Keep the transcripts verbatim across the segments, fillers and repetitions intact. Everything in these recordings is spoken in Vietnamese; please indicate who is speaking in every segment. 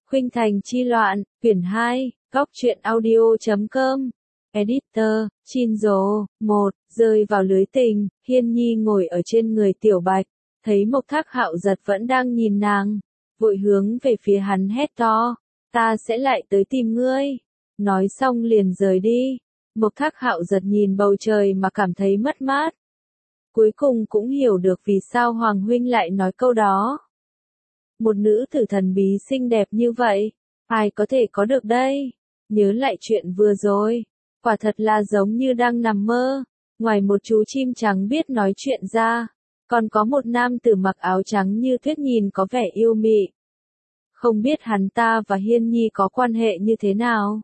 Speaker 1: Khuynh Thành chi loạn, quyển hai, góc truyện audio chấm com. Editor, Chinzo, một, rơi vào lưới tình, Hiên Nhi ngồi ở trên người Tiểu Bạch, thấy Mộc Thác Hạo Giật vẫn đang nhìn nàng, vội hướng về phía hắn hét to, ta sẽ lại tới tìm ngươi. Nói xong liền rời đi. Mộc Thác Hạo Giật nhìn bầu trời mà cảm thấy mất mát. Cuối cùng cũng hiểu được vì sao Hoàng huynh lại nói câu đó. Một nữ tử thần bí xinh đẹp như vậy, ai có thể có được đây? Nhớ lại chuyện vừa rồi, quả thật là giống như đang nằm mơ. Ngoài một chú chim trắng biết nói chuyện ra, còn có một nam tử mặc áo trắng như tuyết nhìn có vẻ yêu mị. Không biết hắn ta và Hiên Nhi có quan hệ như thế nào?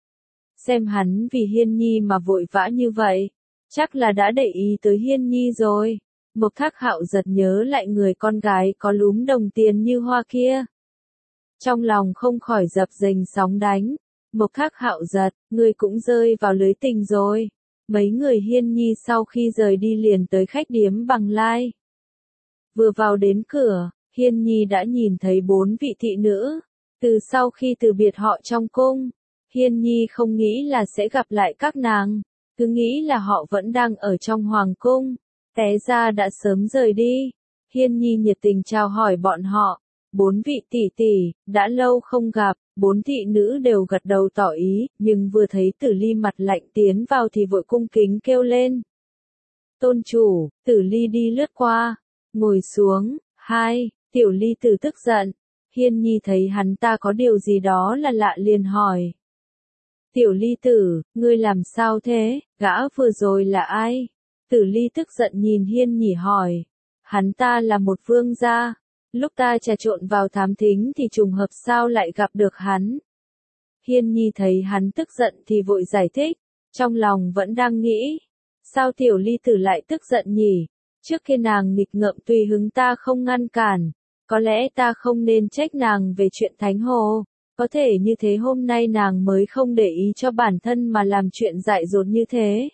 Speaker 1: Xem hắn vì Hiên Nhi mà vội vã như vậy, chắc là đã để ý tới Hiên Nhi rồi. Mộc Thác Hạo Giật nhớ lại người con gái có lúm đồng tiền như hoa kia. Trong lòng không khỏi dập dềnh sóng đánh. Mộc Thác Hạo Giật, ngươi cũng rơi vào lưới tình rồi. Mấy người Hiên Nhi sau khi rời đi liền tới khách điếm Bằng Lai. Vừa vào đến cửa, Hiên Nhi đã nhìn thấy bốn vị thị nữ. Từ sau khi từ biệt họ trong cung, Hiên Nhi không nghĩ là sẽ gặp lại các nàng. Cứ nghĩ là họ vẫn đang ở trong hoàng cung. Té ra đã sớm rời đi. Hiên Nhi nhiệt tình chào hỏi bọn họ. Bốn vị tỷ tỷ, đã lâu không gặp, bốn thị nữ đều gật đầu tỏ ý, nhưng vừa thấy Tử Ly mặt lạnh tiến vào thì vội cung kính kêu lên. Tôn chủ, Tử Ly đi lướt qua, ngồi xuống. Hai, Tiểu Ly Tử tức giận. Hiên Nhi thấy hắn ta có điều gì đó là lạ liền hỏi. Tiểu Ly Tử, ngươi làm sao thế, gã vừa rồi là ai? Tử Ly tức giận nhìn Hiên Nhi hỏi. Hắn ta là một vương gia. Lúc ta trà trộn vào thám thính thì trùng hợp sao lại gặp được hắn. Hiên Nhi thấy hắn tức giận thì vội giải thích. Trong lòng vẫn đang nghĩ. Sao Tiểu Ly Tử lại tức giận nhỉ? Trước khi nàng nghịch ngợm tùy hứng ta không ngăn cản. Có lẽ ta không nên trách nàng về chuyện Thánh Hồ. Có thể như thế hôm nay nàng mới không để ý cho bản thân mà làm chuyện dại dột như thế.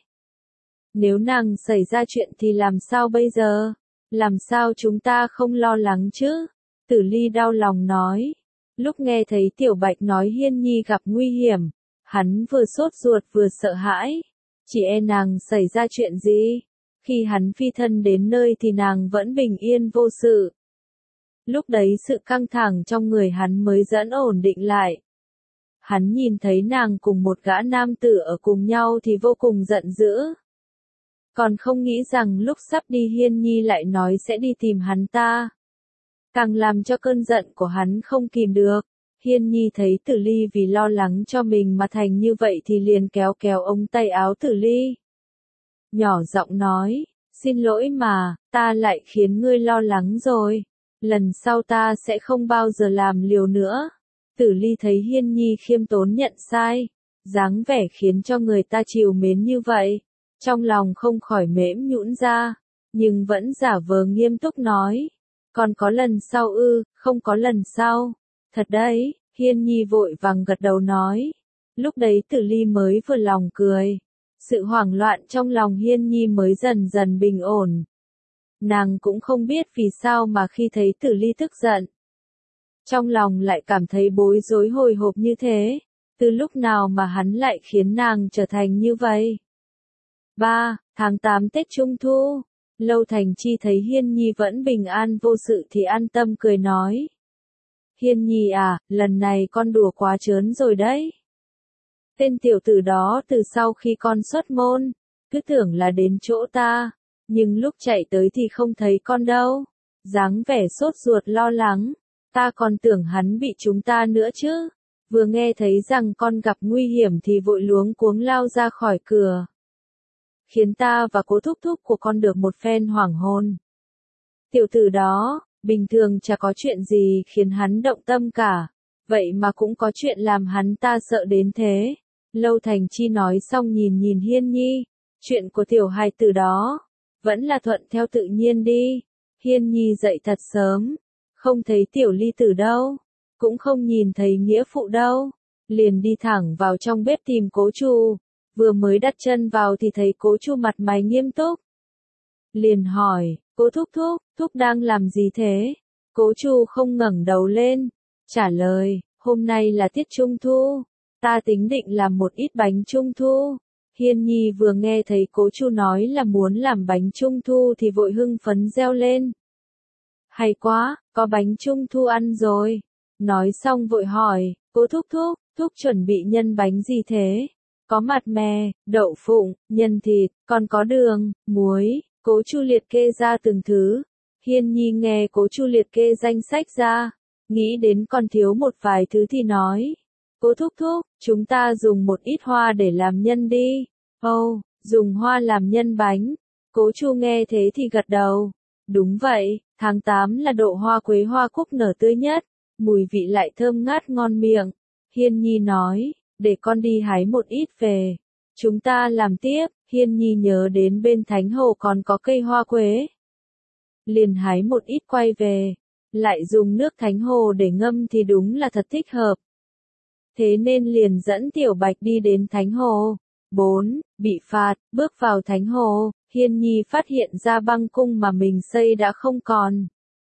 Speaker 1: Nếu nàng xảy ra chuyện thì làm sao bây giờ? Làm sao chúng ta không lo lắng chứ? Tử Ly đau lòng nói. Lúc nghe thấy Tiểu Bạch nói Hiên Nhi gặp nguy hiểm, hắn vừa sốt ruột vừa sợ hãi. Chỉ e nàng xảy ra chuyện gì? Khi hắn phi thân đến nơi thì nàng vẫn bình yên vô sự. Lúc đấy sự căng thẳng trong người hắn mới dẫn ổn định lại. Hắn nhìn thấy nàng cùng một gã nam tử ở cùng nhau thì vô cùng giận dữ. Còn không nghĩ rằng lúc sắp đi Hiên Nhi lại nói sẽ đi tìm hắn ta. Càng làm cho cơn giận của hắn không kìm được. Hiên Nhi thấy Tử Ly vì lo lắng cho mình mà thành như vậy thì liền kéo kéo ống tay áo Tử Ly. Nhỏ giọng nói, xin lỗi mà, ta lại khiến ngươi lo lắng rồi. Lần sau ta sẽ không bao giờ làm liều nữa. Tử Ly thấy Hiên Nhi khiêm tốn nhận sai, dáng vẻ khiến cho người ta trìu mến như vậy. Trong lòng không khỏi mễm nhũn ra, nhưng vẫn giả vờ nghiêm túc nói. Còn có lần sau ư, không có lần sau. Thật đấy, Hiên Nhi vội vàng gật đầu nói. Lúc đấy Tử Ly mới vừa lòng cười. Sự hoảng loạn trong lòng Hiên Nhi mới dần dần bình ổn. Nàng cũng không biết vì sao mà khi thấy Tử Ly tức giận, trong lòng lại cảm thấy bối rối hồi hộp như thế. Từ lúc nào mà hắn lại khiến nàng trở thành như vậy? ba. Tháng tám Tết Trung Thu. Lâu Thành Chi thấy Hiên Nhi vẫn bình an vô sự thì an tâm cười nói. Hiên Nhi à, lần này con đùa quá trớn rồi đấy. Tên tiểu tử đó từ sau khi con xuất môn, cứ tưởng là đến chỗ ta, nhưng lúc chạy tới thì không thấy con đâu. Dáng vẻ sốt ruột lo lắng, ta còn tưởng hắn bị chúng ta nữa chứ. Vừa nghe thấy rằng con gặp nguy hiểm thì vội luống cuống lao ra khỏi cửa. Khiến ta và Cố thúc thúc của con được một phen hoảng hồn. Tiểu tử đó, bình thường chả có chuyện gì khiến hắn động tâm cả, vậy mà cũng có chuyện làm hắn ta sợ đến thế. Lâu Thành Chi nói xong nhìn nhìn Hiên Nhi, chuyện của tiểu hài tử đó, vẫn là thuận theo tự nhiên đi. Hiên Nhi dậy thật sớm, không thấy Tiểu Ly Tử đâu, cũng không nhìn thấy nghĩa phụ đâu, liền đi thẳng vào trong bếp tìm Cố Chu. Vừa mới đặt chân vào thì thấy Cố Chu mặt mày nghiêm túc. Liền hỏi, Cố thúc thúc, thúc đang làm gì thế? Cố Chu không ngẩng đầu lên, trả lời, hôm nay là tiết trung thu, ta tính định làm một ít bánh trung thu. Hiên Nhi vừa nghe thấy Cố Chu nói là muốn làm bánh trung thu thì vội hưng phấn reo lên. Hay quá, có bánh trung thu ăn rồi. Nói xong vội hỏi, Cố thúc thúc, thúc chuẩn bị nhân bánh gì thế? Có mạt mè, đậu phụng, nhân thịt, còn có đường, muối. Cố Chu liệt kê ra từng thứ. Hiên Nhi nghe Cố Chu liệt kê danh sách ra, nghĩ đến còn thiếu một vài thứ thì nói. Cố thúc thúc, chúng ta dùng một ít hoa để làm nhân đi. Ồ, oh, dùng hoa làm nhân bánh. Cố Chu nghe thế thì gật đầu. Đúng vậy, tháng tám là độ hoa quế hoa cúc nở tươi nhất, mùi vị lại thơm ngát ngon miệng. Hiên Nhi nói, để con đi hái một ít về. Chúng ta làm tiếp. Hiên Nhi nhớ đến bên Thánh Hồ còn có cây hoa quế. Liền hái một ít quay về, lại dùng nước Thánh Hồ để ngâm thì đúng là thật thích hợp. Thế nên liền dẫn Tiểu Bạch đi đến Thánh Hồ. bốn. Bị phạt, bước vào Thánh Hồ, Hiên Nhi phát hiện ra băng cung mà mình xây đã không còn.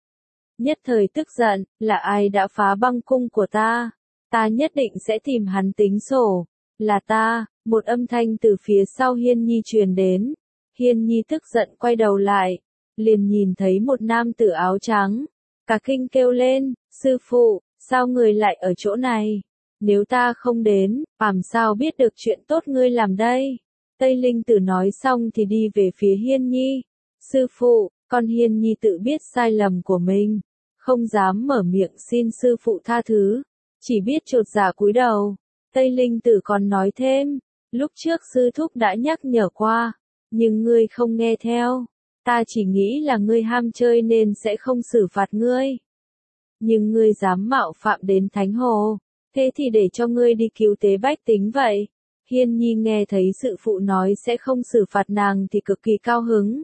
Speaker 1: Nhất thời tức giận, là ai đã phá băng cung của ta? Ta nhất định sẽ tìm hắn tính sổ. Là ta. Một âm thanh từ phía sau Hiên Nhi truyền đến. Hiên Nhi tức giận quay đầu lại, liền nhìn thấy một nam tử áo trắng. Cả kinh kêu lên, sư phụ, sao người lại ở chỗ này? Nếu ta không đến, làm sao biết được chuyện tốt ngươi làm đây? Tây Linh Tử nói xong thì đi về phía Hiên Nhi. Sư phụ, con Hiên Nhi tự biết sai lầm của mình, không dám mở miệng xin sư phụ tha thứ, chỉ biết chột dạ cúi đầu. Tây Linh Tử còn nói thêm, lúc trước sư thúc đã nhắc nhở qua, nhưng ngươi không nghe theo. Ta chỉ nghĩ là ngươi ham chơi nên sẽ không xử phạt ngươi. Nhưng ngươi dám mạo phạm đến Thánh Hồ, thế thì để cho ngươi đi cứu tế bách tính vậy. Hiên Nhi nghe thấy sư phụ nói sẽ không xử phạt nàng thì cực kỳ cao hứng.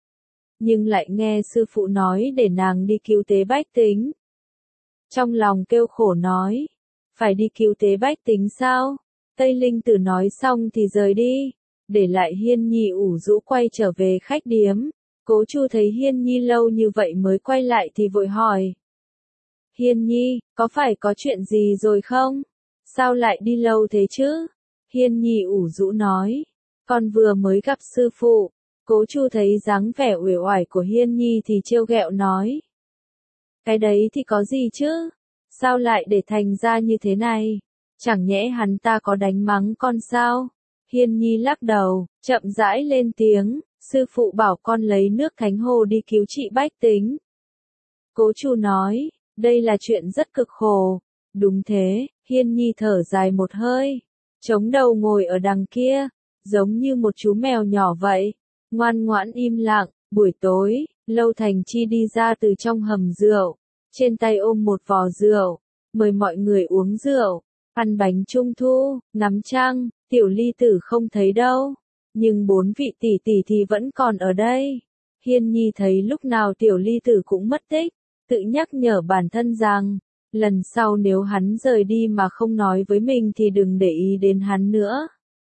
Speaker 1: Nhưng lại nghe sư phụ nói để nàng đi cứu tế bách tính. Trong lòng kêu khổ nói, phải đi cứu tế bách tính sao? Tây Linh Tử nói xong thì rời đi, để lại Hiên Nhi ủ rũ quay trở về khách điếm. Cố Chu thấy Hiên Nhi lâu như vậy mới quay lại thì vội hỏi. Hiên Nhi, có phải có chuyện gì rồi không? Sao lại đi lâu thế chứ? Hiên Nhi ủ rũ nói, con vừa mới gặp sư phụ. Cố Chu thấy dáng vẻ uể oải của Hiên Nhi thì trêu ghẹo nói. Cái đấy thì có gì chứ? Sao lại để thành ra như thế này? Chẳng nhẽ hắn ta có đánh mắng con sao? Hiên Nhi lắc đầu, chậm rãi lên tiếng, sư phụ bảo con lấy nước Thánh Hồ đi cứu trị bách tính. Cố Chu nói, đây là chuyện rất cực khổ. Đúng thế, Hiên Nhi thở dài một hơi, chống đầu ngồi ở đằng kia, giống như một chú mèo nhỏ vậy, ngoan ngoãn im lặng. Buổi tối, Lâu Thành Chi đi ra từ trong hầm rượu, trên tay ôm một vò rượu, mời mọi người uống rượu, ăn bánh trung thu, ngắm trăng. Tiểu Ly Tử không thấy đâu, nhưng bốn vị tỷ tỷ thì vẫn còn ở đây. Hiên Nhi thấy lúc nào Tiểu Ly Tử cũng mất tích, tự nhắc nhở bản thân rằng, lần sau nếu hắn rời đi mà không nói với mình thì đừng để ý đến hắn nữa.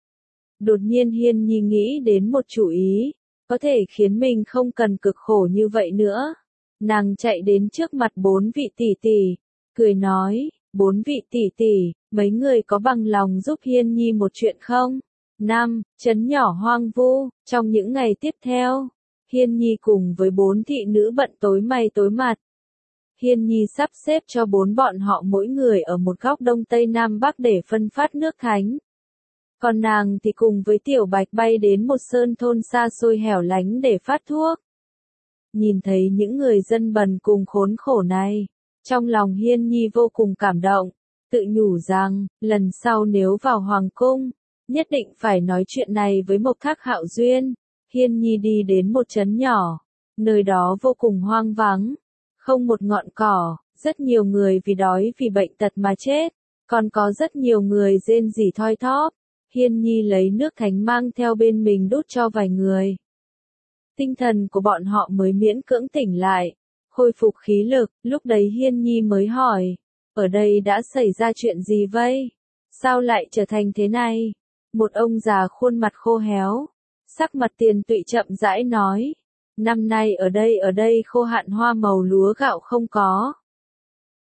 Speaker 1: Đột nhiên Hiên Nhi nghĩ đến một chủ ý, có thể khiến mình không cần cực khổ như vậy nữa. Nàng chạy đến trước mặt bốn vị tỷ tỷ, cười nói, bốn vị tỷ tỷ, mấy người có bằng lòng giúp Hiên Nhi một chuyện không? Năm, trấn nhỏ hoang vu. Trong những ngày tiếp theo, Hiên Nhi cùng với bốn thị nữ bận tối mày tối mặt. Hiên Nhi sắp xếp cho bốn bọn họ mỗi người ở một góc đông tây nam bắc để phân phát nước thánh. Còn nàng thì cùng với Tiểu Bạch bay đến một sơn thôn xa xôi hẻo lánh để phát thuốc. Nhìn thấy những người dân bần cùng khốn khổ này, trong lòng Hiên Nhi vô cùng cảm động, tự nhủ rằng, lần sau nếu vào Hoàng Cung, nhất định phải nói chuyện này với Mộc Thác Hạo Duyên. Hiên Nhi đi đến một trấn nhỏ, nơi đó vô cùng hoang vắng, không một ngọn cỏ, rất nhiều người vì đói vì bệnh tật mà chết, còn có rất nhiều người rên rỉ thoi thóp. Hiên Nhi lấy nước thánh mang theo bên mình đút cho vài người. Tinh thần của bọn họ mới miễn cưỡng tỉnh lại, khôi phục khí lực. Lúc đấy Hiên Nhi mới hỏi, ở đây đã xảy ra chuyện gì vậy? Sao lại trở thành thế này? Một ông già khuôn mặt khô héo, sắc mặt tiền tụy chậm rãi nói, năm nay ở đây ở đây khô hạn hoa màu lúa gạo không có.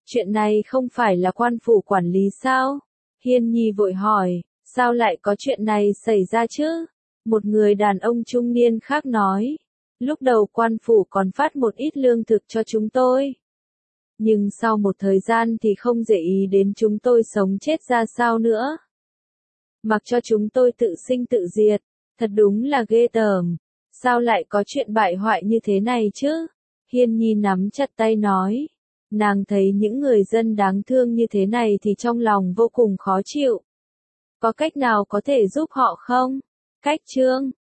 Speaker 1: Chuyện này không phải là quan phủ quản lý sao? Hiên Nhi vội hỏi, sao lại có chuyện này xảy ra chứ? Một người đàn ông trung niên khác nói, lúc đầu quan phủ còn phát một ít lương thực cho chúng tôi. Nhưng sau một thời gian thì không để ý đến chúng tôi sống chết ra sao nữa. Mặc cho chúng tôi tự sinh tự diệt, thật đúng là ghê tởm. Sao lại có chuyện bại hoại như thế này chứ? Hiên Nhi nắm chặt tay nói. Nàng thấy những người dân đáng thương như thế này thì trong lòng vô cùng khó chịu. Có cách nào có thể giúp họ không? Cách chương